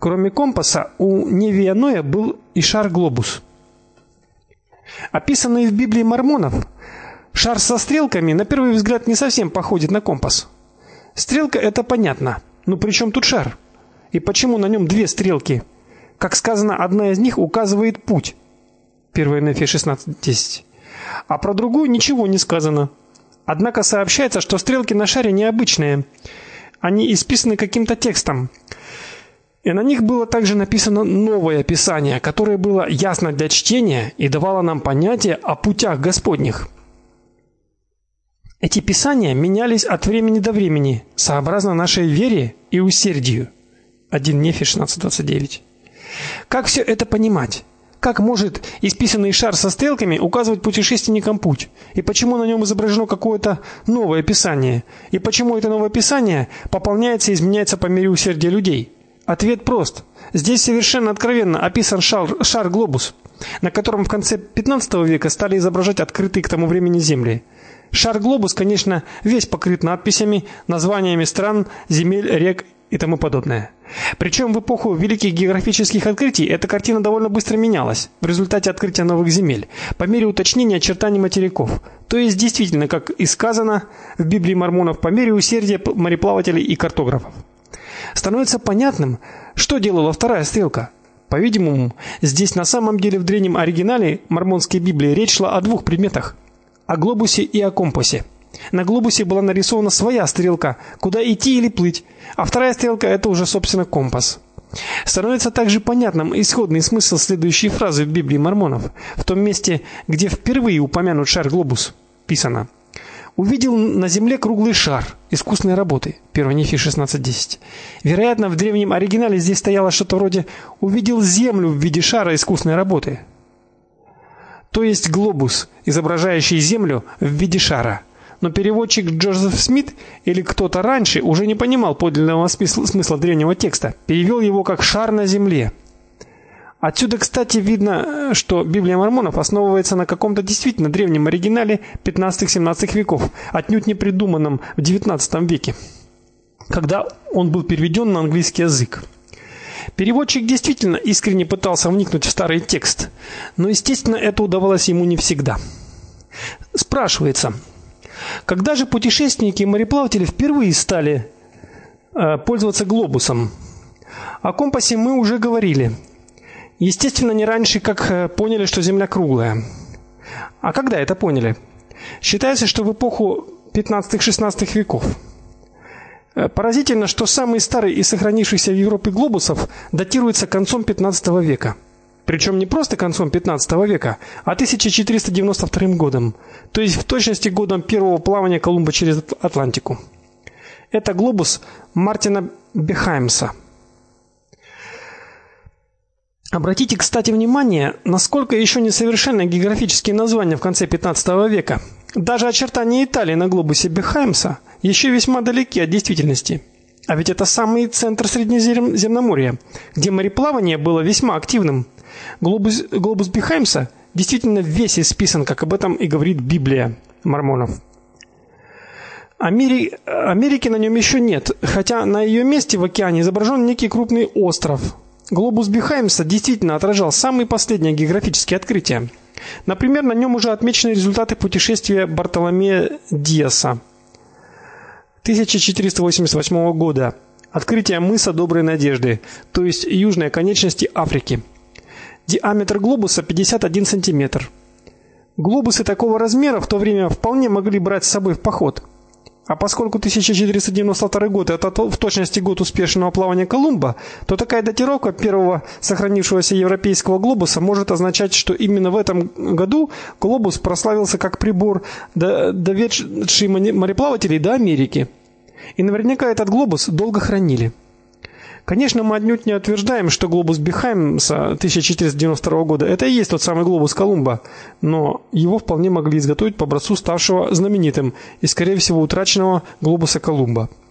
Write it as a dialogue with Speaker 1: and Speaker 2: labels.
Speaker 1: Кроме компаса, у Невия Ноя был и шар-глобус. Описанный в Библии мормонов, шар со стрелками на первый взгляд не совсем походит на компас. Стрелка это понятно, но при чем тут шар? И почему на нем две стрелки? Как сказано, одна из них указывает путь. 1 Нефе 16:10. А про другую ничего не сказано. Однако сообщается, что стрелки на шаре необычные. Они исписаны каким-то текстом. И на них было также написано новое писание, которое было ясно для чтения и давало нам понятие о путях Господних. Эти писания менялись от времени до времени, сообразно нашей вере и усердию. 1 Нефе 16:29. Как все это понимать? Как может исписанный шар со стрелками указывать путешественникам путь? И почему на нем изображено какое-то новое писание? И почему это новое писание пополняется и изменяется по мере усердия людей? Ответ прост. Здесь совершенно откровенно описан шар-глобус, на котором в конце 15 века стали изображать открытые к тому времени земли. Шар-глобус, конечно, весь покрыт надписями, названиями стран, земель, рек и тому подобное. Причем в эпоху великих географических открытий эта картина довольно быстро менялась в результате открытия новых земель, по мере уточнения очертаний материков. То есть действительно, как и сказано в Библии мормонов, по мере усердия мореплавателей и картографов. Становится понятным, что делала вторая стрелка. По-видимому, здесь на самом деле в древнем оригинале мормонской Библии речь шла о двух предметах: о глобусе и о компасе. На глобусе была нарисована своя стрелка, куда идти или плыть, а вторая стрелка это уже, собственно, компас. Становится также понятным исходный смысл следующей фразы в Библии мормонов, в том месте, где впервые упомянут шар-глобус. Писано: увидел на земле круглый шар искусной работы. 1 Нефе 16:10. Вероятно, в древнем оригинале здесь стояло что-то вроде увидел землю в виде шара искусной работы. То есть глобус, изображающий землю в виде шара. Но переводчик Джозеф Смит или кто-то раньше уже не понимал подлинного смысла древнего текста, перевел его как шар на земле. Отсюда, кстати, видно, что Библия мормонов основывается на каком-то действительно древнем оригинале 15-17 веков, отнюдь не придуманном в 19 веке, когда он был переведен на английский язык. Переводчик действительно искренне пытался вникнуть в старый текст, но, естественно, это удавалось ему не всегда. Спрашивается, когда же путешественники и мореплаватели впервые стали пользоваться глобусом? О компасе мы уже говорили. Естественно, не раньше, как поняли, что Земля круглая. А когда это поняли? Считается, что в эпоху 15-16 веков. Поразительно, что самый старый из сохранившихся в Европе глобусов датируется концом 15 века. Причем не просто концом 15 века, а 1492 годом, то есть в точности годом первого плавания Колумба через Атлантику. Это глобус Мартина Бехаймса. Обратите, кстати, внимание, насколько еще несовершенны географические названия в конце 15 века. Даже очертания Италии на глобусе Бехаймса еще весьма далеки от действительности. А ведь это самый центр Средиземноморья, где мореплавание было весьма активным. Глобус Бехаймса действительно весь исписан, как об этом и говорит Библия мормонов. Америки на нем еще нет, хотя на ее месте в океане изображен некий крупный остров. Глобус Бехаймса действительно отражал самые последние географические открытия. Например, на нем уже отмечены результаты путешествия Бартоломея Диаса 1488 года. Открытие мыса Доброй Надежды, то есть южной конечности Африки. Диаметр глобуса 51 см. Глобусы такого размера в то время вполне могли брать с собой в поход. А поскольку 1492 год это в точности год успешного плавания Колумба, то такая датировка первого сохранившегося европейского глобуса может означать, что именно в этом году глобус прославился как прибор, доведший мореплавателей до Америки. И наверняка этот глобус долго хранили. Конечно, мы отнюдь не утверждаем, что глобус Бехаймса 1492 года это и есть тот самый глобус Колумба, но его вполне могли изготовить по образцу ставшего знаменитым и, скорее всего, утраченного глобуса Колумба.